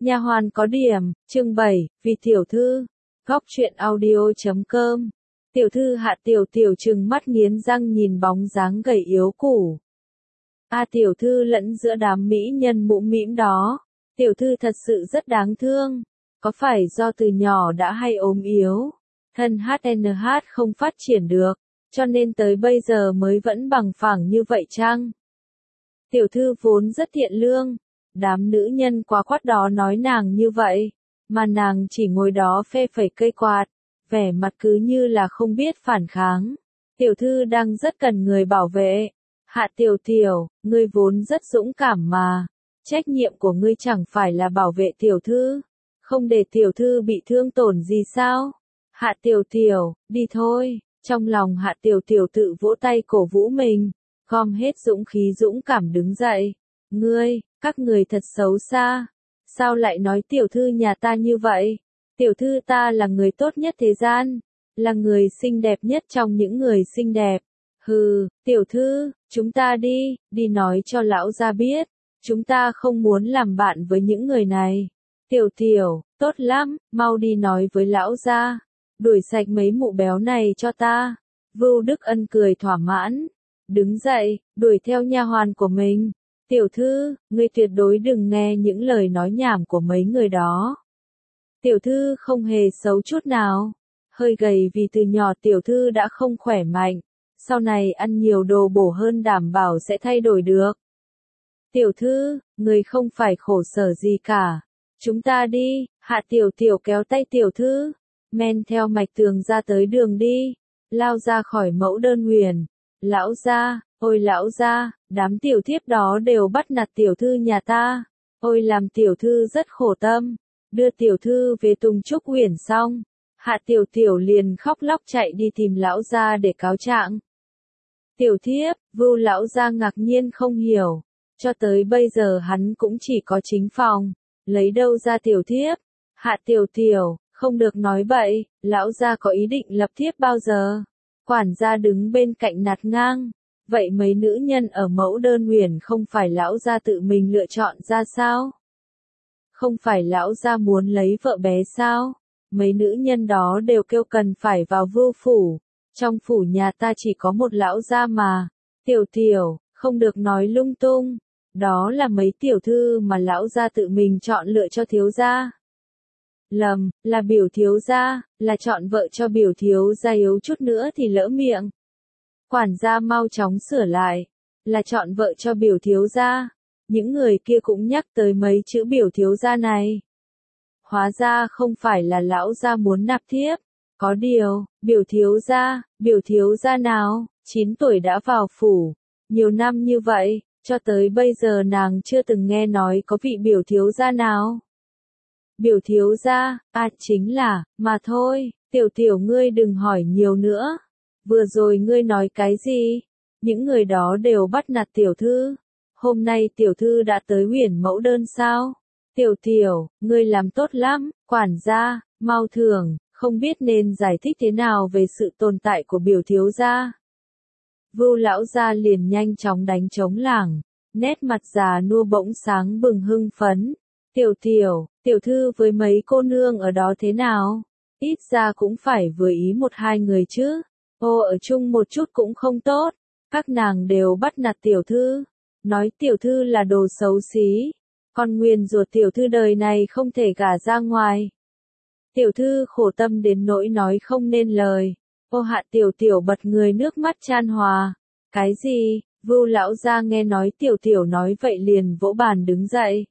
Nha hoàn có điểm, chương 7, vì tiểu thư. Góc truyện audio.com. Tiểu thư Hạ Tiểu Tiểu trừng mắt nghiến răng nhìn bóng dáng gầy yếu cũ. Tiểu thư lẫn giữa đám mỹ nhân mũm mĩm đó. Tiểu thư thật sự rất đáng thương. Có phải do từ nhỏ đã hay ốm yếu, thân HNH không phát triển được, cho nên tới bây giờ mới vẫn bằng phẳng như vậy chăng? Tiểu thư vốn rất thiện lương. Đám nữ nhân quá quát đó nói nàng như vậy, mà nàng chỉ ngồi đó phe phẩy cây quạt, vẻ mặt cứ như là không biết phản kháng. Tiểu thư đang rất cần người bảo vệ. Hạ Tiểu Tiểu, ngươi vốn rất dũng cảm mà. Trách nhiệm của ngươi chẳng phải là bảo vệ tiểu thư, không để tiểu thư bị thương tổn gì sao? Hạ Tiểu Tiểu, đi thôi. Trong lòng Hạ Tiểu Tiểu tự vỗ tay cổ vũ mình, gom hết dũng khí dũng cảm đứng dậy. Các người thật xấu xa. Sao lại nói tiểu thư nhà ta như vậy? Tiểu thư ta là người tốt nhất thế gian, là người xinh đẹp nhất trong những người xinh đẹp. Hừ, tiểu thư, chúng ta đi nói cho lão gia biết, chúng ta không muốn làm bạn với những người này. Tiểu Tiểu, tốt lắm, mau đi nói với lão gia, đuổi sạch mấy mụ béo này cho ta. Vưu Đức Ân cười thỏa mãn, đứng dậy, đuổi theo nha hoàn của mình. Tiểu thư, ngươi tuyệt đối đừng nghe những lời nói nhảm của mấy người đó. Tiểu thư không hề xấu chút nào, hơi gầy vì từ nhỏ tiểu thư đã không khỏe mạnh, sau này ăn nhiều đồ bổ hơn đảm bảo sẽ thay đổi được. Tiểu thư, ngươi không phải khổ sở gì cả, chúng ta đi. Hạ Tiểu Tiểu kéo tay tiểu thư, men theo mạch tường ra tới đường đi, lao ra khỏi mẫu đơn huyền. Lão gia, ôi lão gia, đám tiểu thiếp đó đều bắt nạt tiểu thư nhà ta, ôi làm tiểu thư rất khổ tâm. Đưa tiểu thư về Tùng Trúc Huyền xong, Hạ Tiểu Tiểu liền khóc lóc chạy đi tìm lão gia để cáo trạng. Tiểu thiếp, Vưu lão gia ngạc nhiên không hiểu, cho tới bây giờ hắn cũng chỉ có chính phòng, lấy đâu ra tiểu thiếp? Hạ Tiểu Tiểu, không được nói bậy, lão gia có ý định lập thiếp bao giờ? Quản gia đứng bên cạnh nạt ngang, vậy mấy nữ nhân ở mẫu đơn huyền không phải lão gia tự mình lựa chọn ra sao? Không phải lão gia muốn lấy vợ bé sao? Mấy nữ nhân đó đều kêu cần phải vào Vưu phủ, trong phủ nhà ta chỉ có một lão gia mà. Tiểu Tiểu, không được nói lung tung, đó là mấy tiểu thư mà lão gia tự mình chọn lựa cho thiếu gia. Lầm, là biểu thiếu gia, là chọn vợ cho biểu thiếu gia, yếu chút nữa thì lỡ miệng. Quản gia mau chóng sửa lại, là chọn vợ cho biểu thiếu gia. Những người kia cũng nhắc tới mấy chữ biểu thiếu gia này. Hóa ra không phải là lão gia muốn nạp thiếp, có điều, biểu thiếu gia nào, 9 tuổi đã vào phủ, nhiều năm như vậy, cho tới bây giờ nàng chưa từng nghe nói có vị biểu thiếu gia nào. Biểu thiếu gia, chính là, mà thôi, Tiểu Tiểu ngươi đừng hỏi nhiều nữa. Vừa rồi ngươi nói cái gì? Những người đó đều bắt nạt tiểu thư. Hôm nay tiểu thư đã tới huyền mẫu đơn sao? Tiểu Tiểu, ngươi làm tốt lắm, quản gia, mau thưởng, không biết nên giải thích thế nào về sự tồn tại của biểu thiếu gia. Vưu lão gia liền nhanh chóng đánh trống lảng, nét mặt già nua bỗng sáng bừng hưng phấn. Tiểu Tiểu, tiểu thư với mấy cô nương ở đó thế nào? Ít ra cũng phải vừa ý một hai người chứ. Ở chung một chút cũng không tốt. Các nàng đều bắt nạt tiểu thư, nói tiểu thư là đồ xấu xí, con nguyền rủa tiểu thư đời này không thể gả ra ngoài. Tiểu thư khổ tâm đến nỗi nói không nên lời. Hạ Tiểu Tiểu bật người nước mắt chan hòa. Cái gì? Vưu lão gia nghe nói Tiểu Tiểu nói vậy liền vỗ bàn đứng dậy.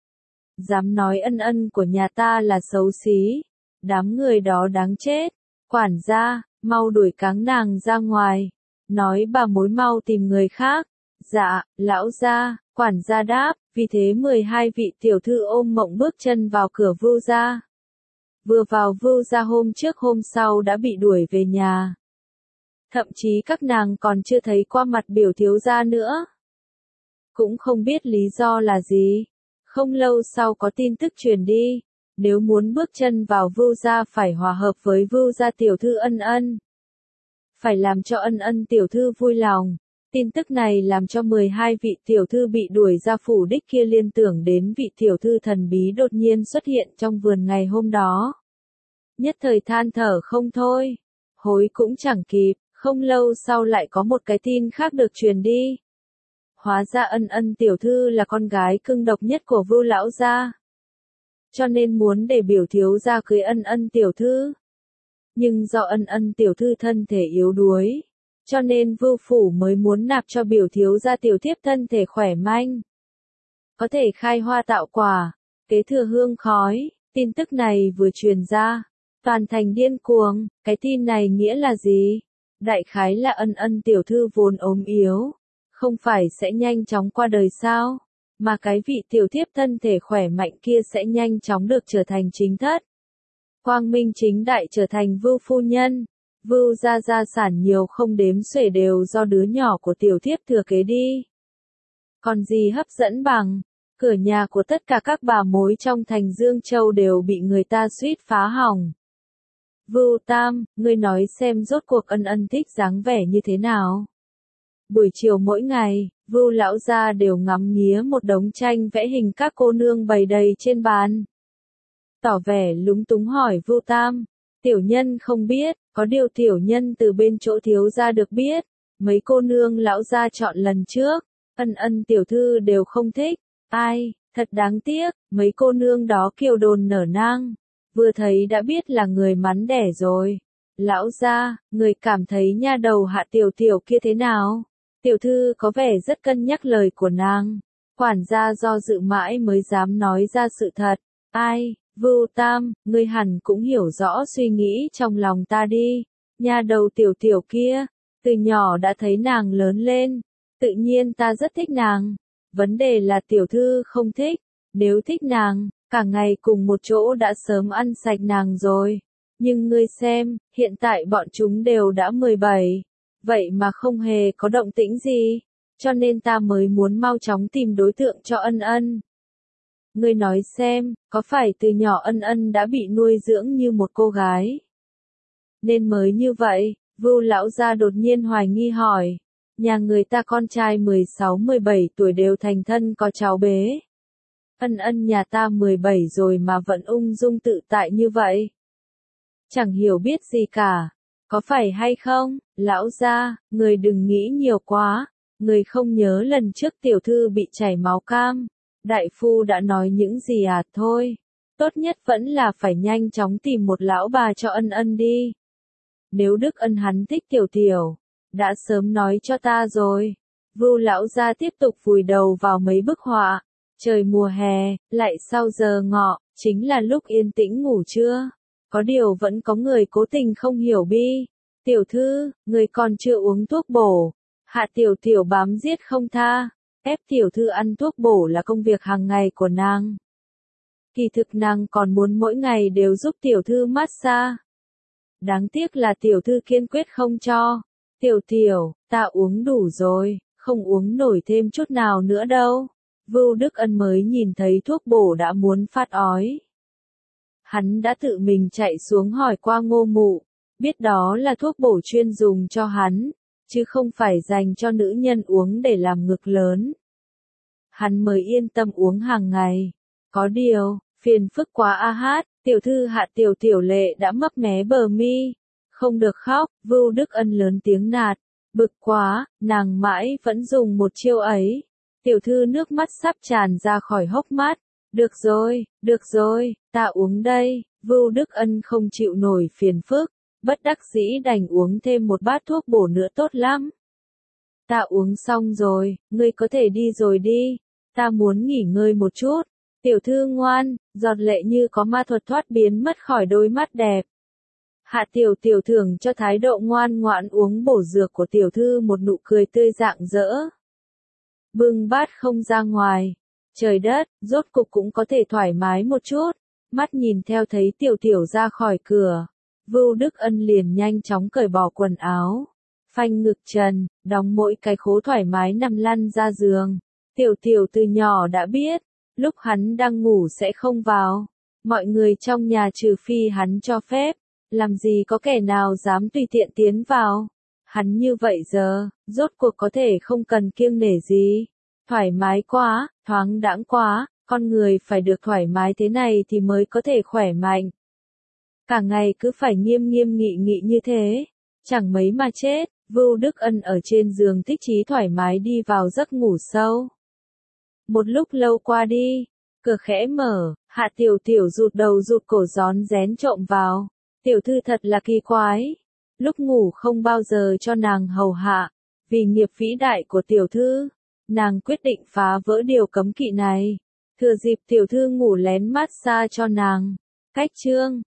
Dám nói ân ân của nhà ta là xấu xí, đám người đó đáng chết. Quản gia, mau đuổi cáng nàng ra ngoài, nói bà mối mau tìm người khác. Dạ, lão gia. Quản gia đáp, vì thế 12 vị tiểu thư ôm mộng bước chân vào cửa Vưu gia. Vừa vào Vưu gia hôm trước hôm sau đã bị đuổi về nhà. Thậm chí các nàng còn chưa thấy qua mặt biểu thiếu gia nữa. Cũng không biết lý do là gì. Không lâu sau có tin tức truyền đi, nếu muốn bước chân vào Vưu gia phải hòa hợp với Vưu gia tiểu thư Ân Ân. Phải làm cho Ân Ân tiểu thư vui lòng. Tin tức này làm cho 12 vị tiểu thư bị đuổi ra phủ đích kia liên tưởng đến vị tiểu thư thần bí đột nhiên xuất hiện trong vườn ngày hôm đó. Nhất thời than thở không thôi. Hối cũng chẳng kịp, không lâu sau lại có một cái tin khác được truyền đi. Hóa ra Ân Ân tiểu thư là con gái cưng độc nhất của Vưu lão gia. Cho nên muốn để biểu thiếu gia cưới Ân Ân tiểu thư. Nhưng do Ân Ân tiểu thư thân thể yếu đuối, cho nên Vưu phủ mới muốn nạp cho biểu thiếu gia tiểu thiếp thân thể khỏe manh, có thể khai hoa tạo quả, kế thừa hương khói. Tin tức này vừa truyền ra, toàn thành điên cuồng. Cái tin này nghĩa là gì? Đại khái là Ân Ân tiểu thư vốn ốm yếu, không phải sẽ nhanh chóng qua đời sao? Mà cái vị tiểu thiếp thân thể khỏe mạnh kia sẽ nhanh chóng được trở thành chính thất. Quang minh chính đại trở thành Vưu phu nhân. Vưu gia sản nhiều không đếm xuể đều do đứa nhỏ của tiểu thiếp thừa kế đi. Còn gì hấp dẫn bằng, cửa nhà của tất cả các bà mối trong thành Dương Châu đều bị người ta suýt phá hỏng. Vưu Tam, ngươi nói xem rốt cuộc Ân Ân thích dáng vẻ như thế nào? Buổi chiều mỗi ngày, Vưu lão gia đều ngắm nghía một đống tranh vẽ hình các cô nương bày đầy trên bàn. Tỏ vẻ lúng túng hỏi Vưu Tam, tiểu nhân không biết, có điều tiểu nhân từ bên chỗ thiếu gia được biết, mấy cô nương lão gia chọn lần trước, Ân Ân tiểu thư đều không thích. Ai, thật đáng tiếc, mấy cô nương đó kiều đồn nở nang, vừa thấy đã biết là người mắn đẻ rồi. Lão gia, người cảm thấy nha đầu Hạ tiểu tiểu kia thế nào? Tiểu thư có vẻ rất cân nhắc lời của nàng. Quản gia do dự mãi mới dám nói ra sự thật. Ai, Vưu Tam, ngươi hẳn cũng hiểu rõ suy nghĩ trong lòng ta đi. Nha đầu tiểu tiểu kia, từ nhỏ đã thấy nàng lớn lên, tự nhiên ta rất thích nàng. Vấn đề là tiểu thư không thích, nếu thích nàng, cả ngày cùng một chỗ đã sớm ăn sạch nàng rồi. Nhưng ngươi xem, hiện tại bọn chúng đều đã 17, vậy mà không hề có động tĩnh gì, cho nên ta mới muốn mau chóng tìm đối tượng cho Ân Ân. Ngươi nói xem, có phải từ nhỏ Ân Ân đã bị nuôi dưỡng như một cô gái, nên mới như vậy? Vưu lão gia đột nhiên hoài nghi hỏi. Nhà người ta con trai 16-17 tuổi đều thành thân có cháu bế. Ân Ân nhà ta 17 rồi mà vẫn ung dung tự tại như vậy. Chẳng hiểu biết gì cả. Có phải hay không? Lão gia, người đừng nghĩ nhiều quá. Người không nhớ lần trước tiểu thư bị chảy máu cam. Đại phu đã nói những gì à? Thôi. Tốt nhất vẫn là phải nhanh chóng tìm một lão bà cho Ân Ân đi. Nếu Đức Ân hắn thích tiểu tiểu, đã sớm nói cho ta rồi. Vưu lão gia tiếp tục vùi đầu vào mấy bức họa. Trời mùa hè, lại sau giờ ngọ, chính là lúc yên tĩnh ngủ trưa. Có điều vẫn có người cố tình không hiểu bi. Tiểu thư, người còn chưa uống thuốc bổ. Hạ tiểu tiểu bám giết không tha. Ép tiểu thư ăn thuốc bổ là công việc hàng ngày của nàng. Kỳ thực nàng còn muốn mỗi ngày đều giúp tiểu thư massage. Đáng tiếc là tiểu thư kiên quyết không cho. Tiểu tiểu, ta uống đủ rồi, không uống nổi thêm chút nào nữa đâu. Vưu Đức Ân mới nhìn thấy thuốc bổ đã muốn phát ói. Hắn đã tự mình chạy xuống hỏi qua Ngô Mụ, biết đó là thuốc bổ chuyên dùng cho hắn, chứ không phải dành cho nữ nhân uống để làm ngực lớn. Hắn mới yên tâm uống hàng ngày. Có điều, phiền phức quá a hát, tiểu thư Hạ tiểu tiểu lệ đã mấp mé bờ mi. Không được khóc, Vưu Đức Ân lớn tiếng nạt. Bực quá, nàng mãi vẫn dùng một chiêu ấy. Tiểu thư nước mắt sắp tràn ra khỏi hốc mắt. Được rồi, ta uống đây. Vưu Đức Ân không chịu nổi phiền phức, bất đắc dĩ đành uống thêm một bát thuốc bổ nữa tốt lắm. Ta uống xong rồi, ngươi có thể đi rồi đi. Ta muốn nghỉ ngơi một chút. Tiểu thư ngoan, giọt lệ như có ma thuật thoát biến mất khỏi đôi mắt đẹp. Hạ tiểu tiểu thưởng cho thái độ ngoan ngoãn uống bổ dược của tiểu thư một nụ cười tươi rạng rỡ. Bưng bát không ra ngoài. Trời đất, rốt cục cũng có thể thoải mái một chút. Mắt nhìn theo thấy tiểu tiểu ra khỏi cửa. Vưu Đức Ân liền nhanh chóng cởi bỏ quần áo. Phanh ngực trần, đóng mỗi cái khố thoải mái nằm lăn ra giường. Tiểu tiểu từ nhỏ đã biết, lúc hắn đang ngủ sẽ không vào. Mọi người trong nhà trừ phi hắn cho phép. Làm gì có kẻ nào dám tùy tiện tiến vào. hắn như vậy giờ, rốt cuộc có thể không cần kiêng nể gì. Thoải mái quá, thoáng đãng quá, con người phải được thoải mái thế này thì mới có thể khỏe mạnh. Cả ngày cứ phải nghiêm nghiêm nghị nghị như thế, chẳng mấy mà chết. Vưu Đức Ân ở trên giường thích chí thoải mái đi vào giấc ngủ sâu. Một lúc lâu qua đi, cửa khẽ mở, Hạ Tiểu Tiểu rụt đầu rụt cổ rón rén trộm vào. Tiểu thư thật là kỳ quái, lúc ngủ không bao giờ cho nàng hầu hạ, vì nghiệp vĩ đại của tiểu thư, nàng quyết định phá vỡ điều cấm kỵ này. Thừa dịp tiểu thư ngủ lén massage cho nàng. Cách chương